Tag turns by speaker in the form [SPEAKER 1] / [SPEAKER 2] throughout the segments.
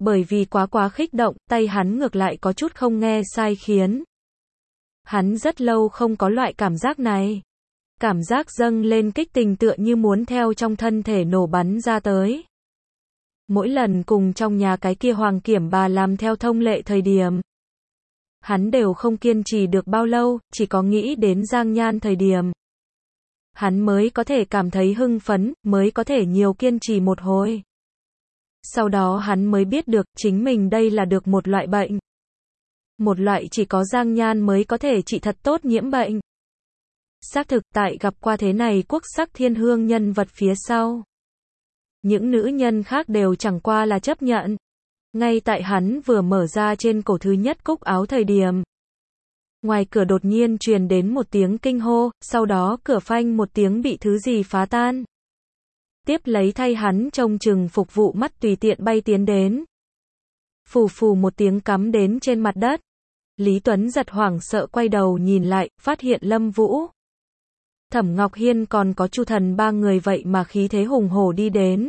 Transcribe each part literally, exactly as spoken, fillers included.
[SPEAKER 1] bởi vì quá quá kích động, tay hắn ngược lại có chút không nghe sai khiến. Hắn rất lâu không có loại cảm giác này. Cảm giác dâng lên kích tình tựa như muốn theo trong thân thể nổ bắn ra tới. Mỗi lần cùng trong nhà cái kia hoàng kiểm bà làm theo thông lệ thời điểm, hắn đều không kiên trì được bao lâu, chỉ có nghĩ đến Giang Nhan thời điểm, hắn mới có thể cảm thấy hưng phấn, mới có thể nhiều kiên trì một hồi. Sau đó hắn mới biết được, chính mình đây là được một loại bệnh. Một loại chỉ có Giang Nhan mới có thể trị thật tốt nhiễm bệnh. Xác thực tại gặp qua thế này quốc sắc thiên hương nhân vật phía sau. Những nữ nhân khác đều chẳng qua là chấp nhận. Ngay tại hắn vừa mở ra trên cổ thứ nhất cúc áo thời điểm, ngoài cửa đột nhiên truyền đến một tiếng kinh hô, sau đó cửa phanh một tiếng bị thứ gì phá tan. Tiếp lấy thay hắn trông chừng phục vụ mắt tùy tiện bay tiến đến. Phù phù một tiếng cắm đến trên mặt đất. Lý Tuấn giật hoảng sợ quay đầu nhìn lại, phát hiện Lâm Vũ, Thẩm Ngọc Hiên còn có Chu Thần ba người vậy mà khí thế hùng hổ đi đến.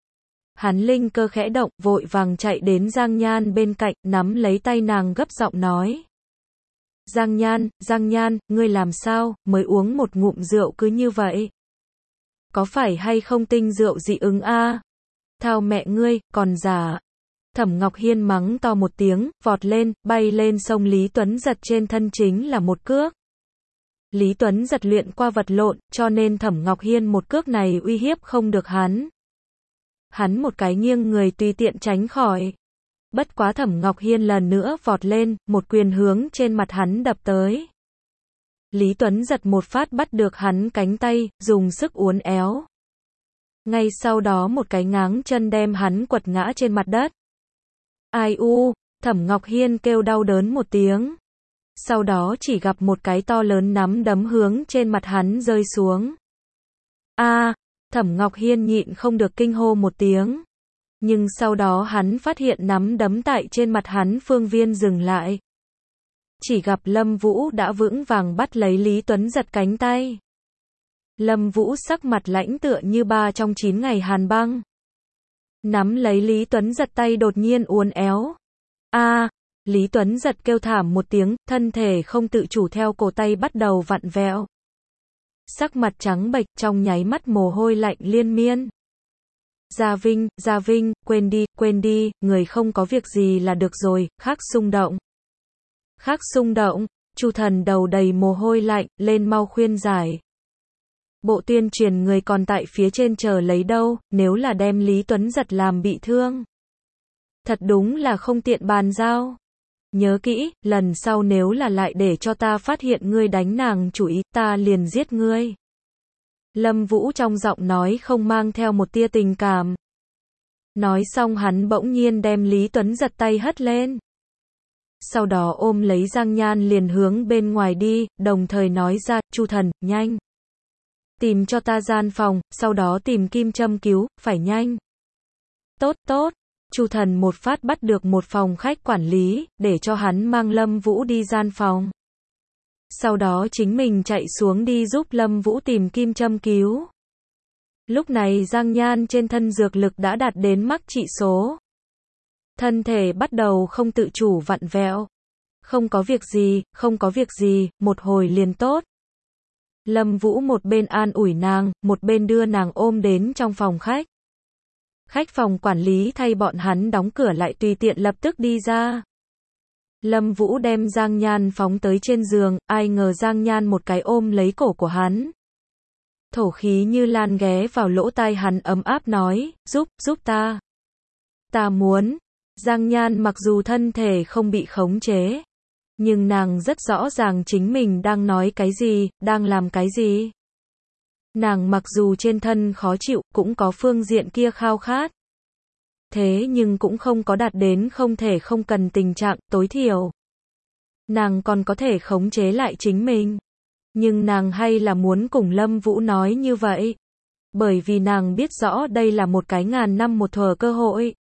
[SPEAKER 1] Hắn linh cơ khẽ động, vội vàng chạy đến Giang Nhan bên cạnh, nắm lấy tay nàng gấp giọng nói. Giang Nhan, Giang Nhan, ngươi làm sao, mới uống một ngụm rượu cứ như vậy? Có phải hay không tinh rượu dị ứng a? À? Thao mẹ ngươi, còn giả. Thẩm Ngọc Hiên mắng to một tiếng, vọt lên, bay lên sông Lý Tuấn giật trên thân chính là một cước. Lý Tuấn giật luyện qua vật lộn, cho nên Thẩm Ngọc Hiên một cước này uy hiếp không được hắn. Hắn một cái nghiêng người tùy tiện tránh khỏi. Bất quá Thẩm Ngọc Hiên lần nữa vọt lên, một quyền hướng trên mặt hắn đập tới. Lý Tuấn giật một phát bắt được hắn cánh tay, dùng sức uốn éo. Ngay sau đó một cái ngáng chân đem hắn quật ngã trên mặt đất. Ai u, Thẩm Ngọc Hiên kêu đau đớn một tiếng. Sau đó chỉ gặp một cái to lớn nắm đấm hướng trên mặt hắn rơi xuống. A, à, Thẩm Ngọc Hiên nhịn không được kinh hô một tiếng. Nhưng sau đó hắn phát hiện nắm đấm tại trên mặt hắn phương viên dừng lại. Chỉ gặp Lâm Vũ đã vững vàng bắt lấy Lý Tuấn giật cánh tay. Lâm Vũ sắc mặt lãnh tựa như ba trong chín ngày hàn băng. Nắm lấy Lý Tuấn giật tay đột nhiên uốn éo. A, à, Lý Tuấn giật kêu thảm một tiếng, thân thể không tự chủ theo cổ tay bắt đầu vặn vẹo. Sắc mặt trắng bệch, trong nháy mắt mồ hôi lạnh liên miên. Gia Vinh, Gia Vinh, quên đi, quên đi, người không có việc gì là được rồi, Khắc xung động. Khắc xung động, Chu Thần đầu đầy mồ hôi lạnh, lên mau khuyên giải. Bộ tuyên truyền người còn tại phía trên chờ lấy đâu, nếu là đem Lý Tuấn giật làm bị thương. Thật đúng là không tiện bàn giao. Nhớ kỹ, lần sau nếu là lại để cho ta phát hiện ngươi đánh nàng chủ ý, ta liền giết ngươi. Lâm Vũ trong giọng nói không mang theo một tia tình cảm. Nói xong hắn bỗng nhiên đem Lý Tuấn giật tay hất lên. Sau đó ôm lấy Giang Nhan liền hướng bên ngoài đi, đồng thời nói ra, Chu Thần, nhanh. Tìm cho ta gian phòng, sau đó tìm kim châm cứu, phải nhanh. Tốt tốt, Chu Thần một phát bắt được một phòng khách quản lý, để cho hắn mang Lâm Vũ đi gian phòng. Sau đó chính mình chạy xuống đi giúp Lâm Vũ tìm kim châm cứu. Lúc này Giang Nhan trên thân dược lực đã đạt đến mắc trị số. Thân thể bắt đầu không tự chủ vặn vẹo. Không có việc gì, không có việc gì, một hồi liền tốt. Lâm Vũ một bên an ủi nàng, một bên đưa nàng ôm đến trong phòng khách. Khách phòng quản lý thay bọn hắn đóng cửa lại tùy tiện lập tức đi ra. Lâm Vũ đem Giang Nhan phóng tới trên giường, ai ngờ Giang Nhan một cái ôm lấy cổ của hắn. Thổ khí như lan ghé vào lỗ tai hắn ấm áp nói, giúp, giúp ta. Ta muốn. Giang Nhan mặc dù thân thể không bị khống chế, nhưng nàng rất rõ ràng chính mình đang nói cái gì, đang làm cái gì. Nàng mặc dù trên thân khó chịu, cũng có phương diện kia khao khát. Thế nhưng cũng không có đạt đến không thể không cần tình trạng tối thiểu. Nàng còn có thể khống chế lại chính mình. Nhưng nàng hay là muốn cùng Lâm Vũ nói như vậy. Bởi vì nàng biết rõ đây là một cái ngàn năm một thuở cơ hội.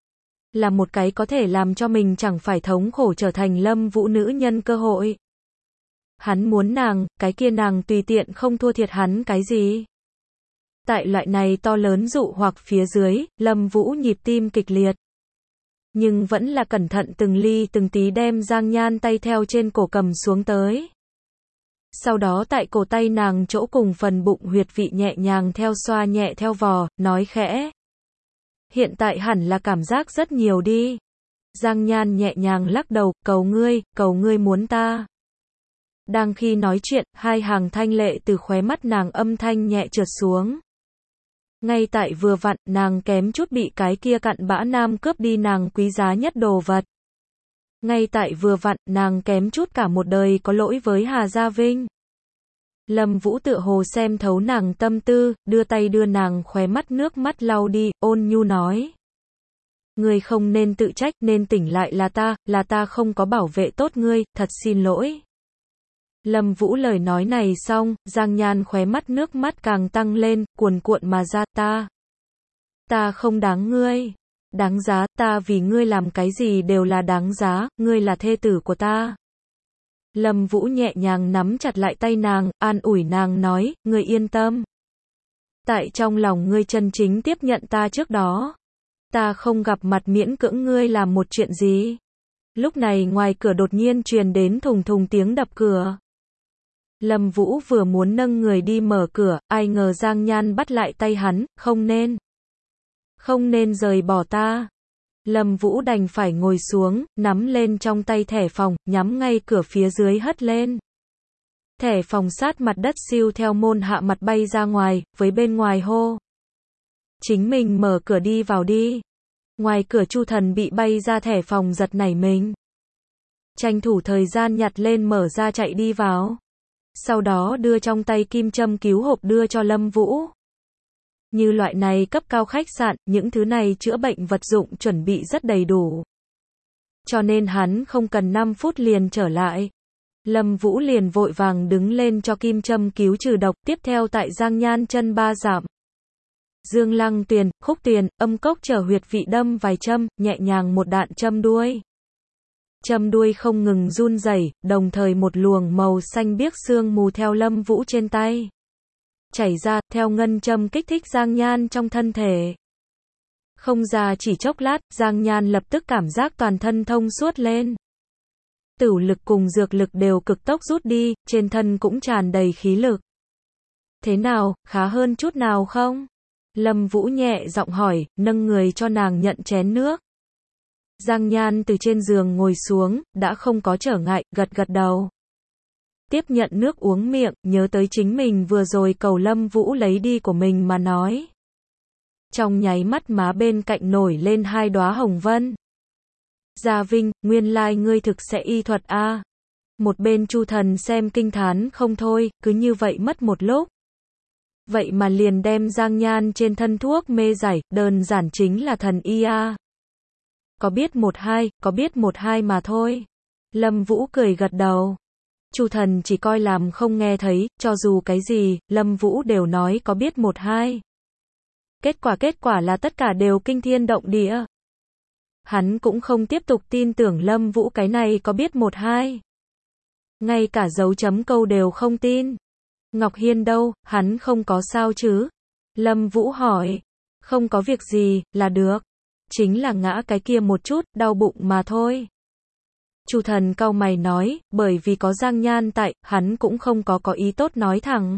[SPEAKER 1] Là một cái có thể làm cho mình chẳng phải thống khổ trở thành Lâm Vũ nữ nhân cơ hội. Hắn muốn nàng, cái kia nàng tùy tiện không thua thiệt hắn cái gì. Tại loại này to lớn dụ hoặc phía dưới, Lâm Vũ nhịp tim kịch liệt. Nhưng vẫn là cẩn thận từng ly từng tí đem Giang Nhan tay theo trên cổ cầm xuống tới. Sau đó tại cổ tay nàng chỗ cùng phần bụng huyệt vị nhẹ nhàng theo xoa nhẹ theo vò, nói khẽ. Hiện tại hẳn là cảm giác rất nhiều đi. Giang Nhan nhẹ nhàng lắc đầu, cầu ngươi, cầu ngươi muốn ta. Đang khi nói chuyện, hai hàng thanh lệ từ khóe mắt nàng âm thanh nhẹ trượt xuống. Ngay tại vừa vặn, nàng kém chút bị cái kia cặn bã nam cướp đi nàng quý giá nhất đồ vật. Ngay tại vừa vặn, nàng kém chút cả một đời có lỗi với Hà Gia Vinh. Lâm Vũ tựa hồ xem thấu nàng tâm tư, đưa tay đưa nàng khóe mắt nước mắt lau đi, ôn nhu nói. Ngươi không nên tự trách, nên tỉnh lại là ta, là ta không có bảo vệ tốt ngươi, thật xin lỗi. Lâm Vũ lời nói này xong, Giang Nhan khóe mắt nước mắt càng tăng lên, cuồn cuộn mà ra, ta. Ta không đáng ngươi. Đáng giá, ta vì ngươi làm cái gì đều là đáng giá, ngươi là thê tử của ta. Lâm Vũ nhẹ nhàng nắm chặt lại tay nàng, an ủi nàng nói, ngươi yên tâm. Tại trong lòng ngươi chân chính tiếp nhận ta trước đó. Ta không gặp mặt miễn cưỡng ngươi làm một chuyện gì. Lúc này ngoài cửa đột nhiên truyền đến thùng thùng tiếng đập cửa. Lâm Vũ vừa muốn nâng người đi mở cửa, ai ngờ Giang Nhan bắt lại tay hắn, không nên. Không nên rời bỏ ta. Lâm Vũ đành phải ngồi xuống, nắm lên trong tay thẻ phòng, nhắm ngay cửa phía dưới hất lên. Thẻ phòng sát mặt đất siêu theo môn hạ mặt bay ra ngoài, với bên ngoài hô. Chính mình mở cửa đi vào đi. Ngoài cửa Chu Thần bị bay ra thẻ phòng giật nảy mình. Tranh thủ thời gian nhặt lên mở ra chạy đi vào. Sau đó đưa trong tay kim châm cứu hộp đưa cho Lâm Vũ. Như loại này cấp cao khách sạn, những thứ này chữa bệnh vật dụng chuẩn bị rất đầy đủ. Cho nên hắn không cần năm phút liền trở lại. Lâm Vũ liền vội vàng đứng lên cho kim châm cứu trừ độc, tiếp theo tại Giang Nhan chân ba giảm. Dương Lăng Tuyền, khúc tiền, âm cốc trở huyệt vị đâm vài châm, nhẹ nhàng một đạn châm đuôi. Châm đuôi không ngừng run rẩy, đồng thời một luồng màu xanh biếc sương mù theo Lâm Vũ trên tay chảy ra, theo ngân châm kích thích Giang Nhan trong thân thể. Không ra chỉ chốc lát, Giang Nhan lập tức cảm giác toàn thân thông suốt lên. Tửu lực cùng dược lực đều cực tốc rút đi, trên thân cũng tràn đầy khí lực. Thế nào, khá hơn chút nào không? Lâm Vũ nhẹ giọng hỏi, nâng người cho nàng nhận chén nước. Giang Nhan từ trên giường ngồi xuống, đã không có trở ngại, gật gật đầu. Tiếp nhận nước uống miệng, nhớ tới chính mình vừa rồi cầu Lâm Vũ lấy đi của mình mà nói. Trong nháy mắt má bên cạnh nổi lên hai đóa hồng vân. Gia Vinh, nguyên lai ngươi thực sẽ y thuật a. À. Một bên Chu Thần xem kinh thán không thôi, cứ như vậy mất một lúc. Vậy mà liền đem Giang Nhan trên thân thuốc mê giải, đơn giản chính là thần y a. À. Có biết một hai, có biết một hai mà thôi. Lâm Vũ cười gật đầu. Chu Thần chỉ coi làm không nghe thấy, cho dù cái gì, Lâm Vũ đều nói có biết một hai. Kết quả kết quả là tất cả đều kinh thiên động địa. Hắn cũng không tiếp tục tin tưởng Lâm Vũ cái này có biết một hai. Ngay cả dấu chấm câu đều không tin. Ngọc Hiên đâu, hắn không có sao chứ? Lâm Vũ hỏi. Không có việc gì, là được. Chính là ngã cái kia một chút, đau bụng mà thôi. Chu Thần cau mày nói, bởi vì có Giang Nhan tại, hắn cũng không có có ý tốt nói thẳng.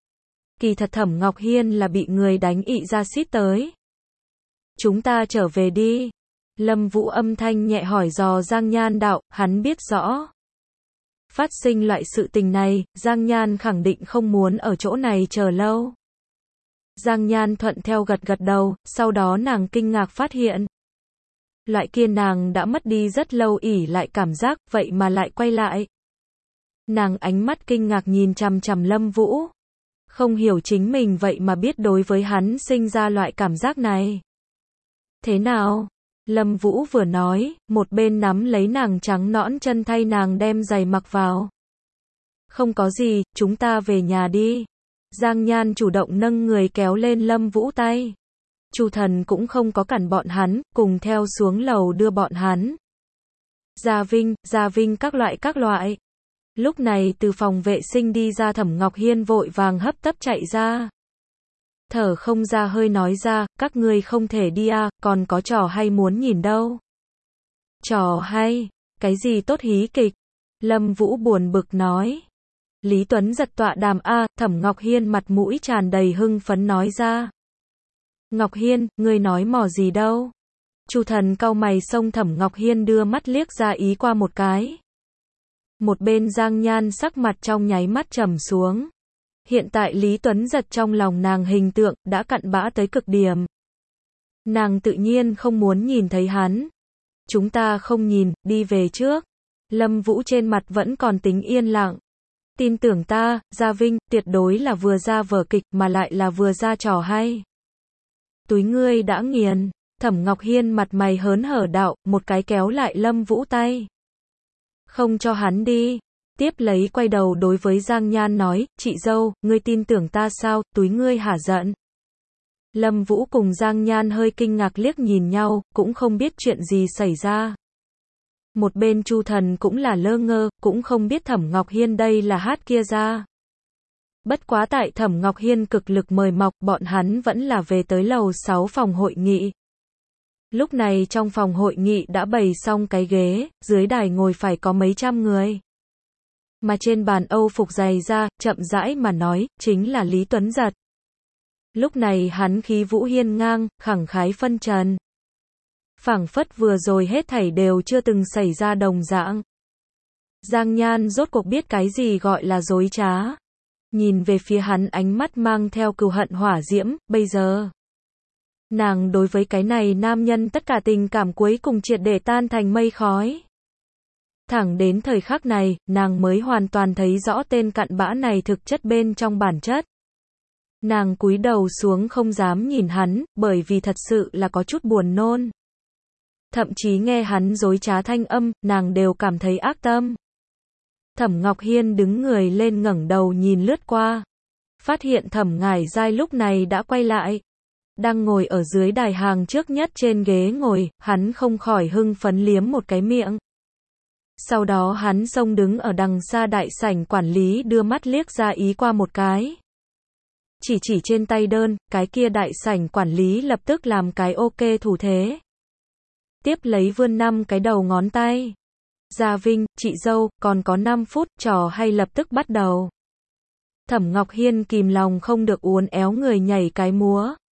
[SPEAKER 1] Kỳ thật Thẩm Ngọc Hiên là bị người đánh ị ra xít tới. Chúng ta trở về đi. Lâm Vũ âm thanh nhẹ hỏi dò Giang Nhan đạo, hắn biết rõ. Phát sinh loại sự tình này, Giang Nhan khẳng định không muốn ở chỗ này chờ lâu. Giang Nhan thuận theo gật gật đầu, sau đó nàng kinh ngạc phát hiện. Loại kia nàng đã mất đi rất lâu ỉ lại cảm giác, vậy mà lại quay lại. Nàng ánh mắt kinh ngạc nhìn chằm chằm Lâm Vũ. Không hiểu chính mình vậy mà biết đối với hắn sinh ra loại cảm giác này. Thế nào? Lâm Vũ vừa nói, một bên nắm lấy nàng trắng nõn chân thay nàng đem giày mặc vào. Không có gì, chúng ta về nhà đi. Giang Nhan chủ động nâng người kéo lên Lâm Vũ tay. Chu Thần cũng không có cản bọn hắn, cùng theo xuống lầu đưa bọn hắn. Gia Vinh, Gia Vinh các loại các loại. Lúc này từ phòng vệ sinh đi ra Thẩm Ngọc Hiên vội vàng hấp tấp chạy ra. Thở không ra hơi nói ra, các ngươi không thể đi à, còn có trò hay muốn nhìn đâu. Trò hay, cái gì tốt hí kịch? Lâm Vũ buồn bực nói. Lý Tuấn giật tọa đàm a, Thẩm Ngọc Hiên mặt mũi tràn đầy hưng phấn nói ra. Ngọc Hiên, ngươi nói mò gì đâu? Chu Thần cau mày xông Thẩm Ngọc Hiên đưa mắt liếc ra ý qua một cái. Một bên Giang Nhan sắc mặt trong nháy mắt trầm xuống. Hiện tại Lý Tuấn giật trong lòng nàng hình tượng đã cặn bã tới cực điểm. Nàng tự nhiên không muốn nhìn thấy hắn. Chúng ta không nhìn, đi về trước. Lâm Vũ trên mặt vẫn còn tính yên lặng. Tin tưởng ta, Gia Vinh, tuyệt đối là vừa ra vở kịch mà lại là vừa ra trò hay. Túi ngươi đã nghiền. Thẩm Ngọc Hiên mặt mày hớn hở đạo, một cái kéo lại Lâm Vũ tay. Không cho hắn đi. Tiếp lấy quay đầu đối với Giang Nhan nói, chị dâu, ngươi tin tưởng ta sao, túi ngươi hả giận. Lâm Vũ cùng Giang Nhan hơi kinh ngạc liếc nhìn nhau, cũng không biết chuyện gì xảy ra. Một bên Chu Thần cũng là lơ ngơ, cũng không biết Thẩm Ngọc Hiên đây là hát kia ra. Bất quá tại Thẩm Ngọc Hiên cực lực mời mọc, bọn hắn vẫn là về tới lầu sáu phòng hội nghị. Lúc này trong phòng hội nghị đã bày xong cái ghế, dưới đài ngồi phải có mấy trăm người. Mà trên bàn Âu phục dày ra, chậm rãi mà nói, chính là Lý Tuấn Giật. Lúc này hắn khí vũ hiên ngang, khẳng khái phân trần. Phảng phất vừa rồi hết thảy đều chưa từng xảy ra đồng dạng. Giang Nhan rốt cuộc biết cái gì gọi là dối trá. Nhìn về phía hắn ánh mắt mang theo cừu hận hỏa diễm, bây giờ. Nàng đối với cái này nam nhân tất cả tình cảm cuối cùng triệt để tan thành mây khói. Thẳng đến thời khắc này, nàng mới hoàn toàn thấy rõ tên cặn bã này thực chất bên trong bản chất. Nàng cúi đầu xuống không dám nhìn hắn, bởi vì thật sự là có chút buồn nôn. Thậm chí nghe hắn dối trá thanh âm, nàng đều cảm thấy ác tâm. Thẩm Ngọc Hiên đứng người lên ngẩng đầu nhìn lướt qua. Phát hiện Thẩm Ngải Giai lúc này đã quay lại. Đang ngồi ở dưới đài hàng trước nhất trên ghế ngồi, hắn không khỏi hưng phấn liếm một cái miệng. Sau đó hắn xông đứng ở đằng xa đại sảnh quản lý đưa mắt liếc ra ý qua một cái. Chỉ chỉ trên tay đơn, cái kia đại sảnh quản lý lập tức làm cái ok thủ thế. Tiếp lấy vươn năm cái đầu ngón tay. Gia Vinh, chị dâu, còn có năm phút, trò hay lập tức bắt đầu. Thẩm Ngọc Hiên kìm lòng không được uốn éo người nhảy cái múa.